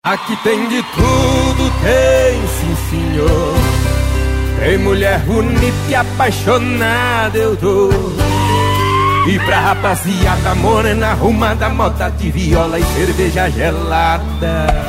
Aqui tem de tudo, tem sim senhor. Tem mulher bonita e apaixonada eu tô. E pra rapaziada morena arrumada, moda de viola e cerveja gelada.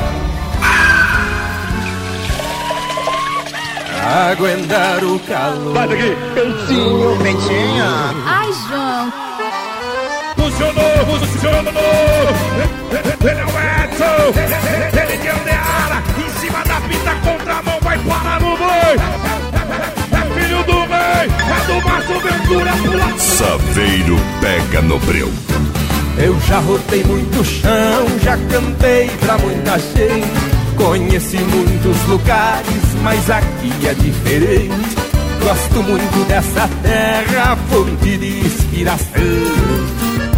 Aguentar o calor. Vai daqui, Peitinho, Peitinho. Ai, João. Funcionou. Ele é o Edson. Ele de Andeara. Em cima da pista, contramão, vai parar no boi. É filho do bem. É do Márcio Ventura, pula. Saveiro pega no breu. Eu já rodei muito chão, já cantei pra muita gente. Conheci muitos lugares, mas aqui é diferente. Gosto muito dessa terra, fonte de inspiração.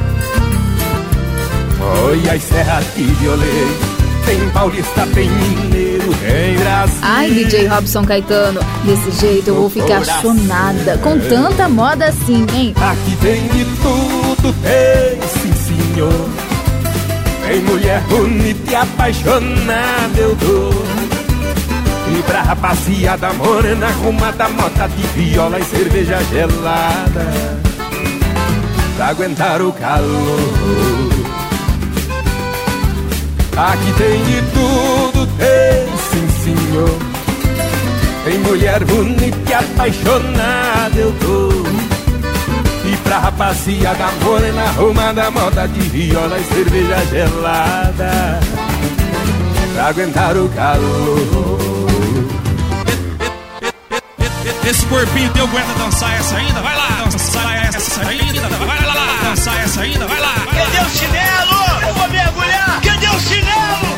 Olha as serras que violei. Tem paulista, tem mineiro, tem Brasil. Ai, DJ Robson Caetano, desse jeito eu vou ficar chonada. Com tanta moda assim, hein? Aqui tem de tudo, tem sim senhor. Tem mulher bonita e apaixonada eu dou. E pra rapaziada morena arrumada, moda de viola e cerveja gelada. Pra aguentar o calor. Aqui tem de tudo, tem sim senhor. Tem mulher bonita e apaixonada eu tô. E pra rapaziada morena arrumada, moda de viola e cerveja gelada. Pra aguentar o calor. Esse corpinho teu aguenta dançar essa ainda? Vai lá, dançar essa ainda. Vai lá, dançar essa ainda, vai lá. Cadê o chinelo? Eu vou mergulhar. Cadê o chinelo?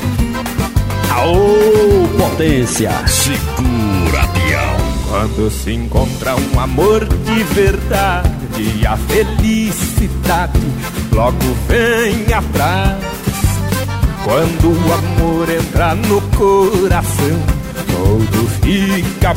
Aô, potência. Segura, peão. Quando se encontra um amor de verdade, a felicidade logo vem atrás. Quando o amor entra no coração, tudo fica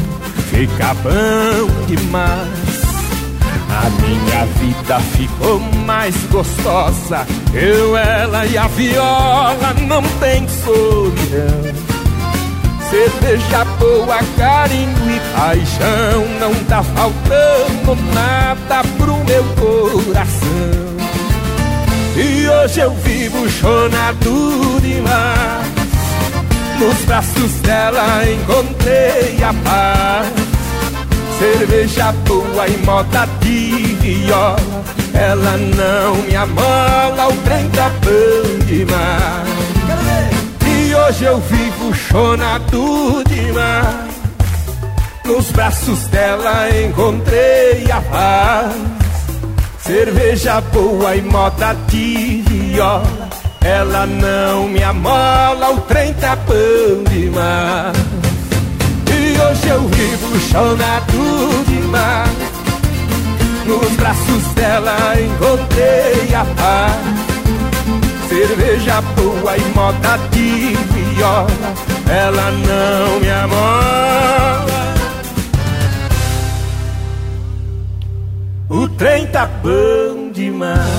bom demais. A minha vida ficou mais gostosa. Eu, ela e a viola não tem solidão. Cerveja boa, carinho e paixão. Não tá faltando nada pro meu coração. E hoje eu vivo chonado demais. Nos braços dela encontrei a paz. Cerveja boa e moda de viola. Ela não me amola, o trem tá bom demais. E hoje eu vivo chonado demais. Nos braços dela encontrei a paz. Cerveja boa e moda de viola. Ela não me amola, o trem tá bom demais. E hoje eu vivo chonado demais. Nos braços dela encontrei a paz. Cerveja boa e moda de viola. Ela não me amola, o trem tá bom demais.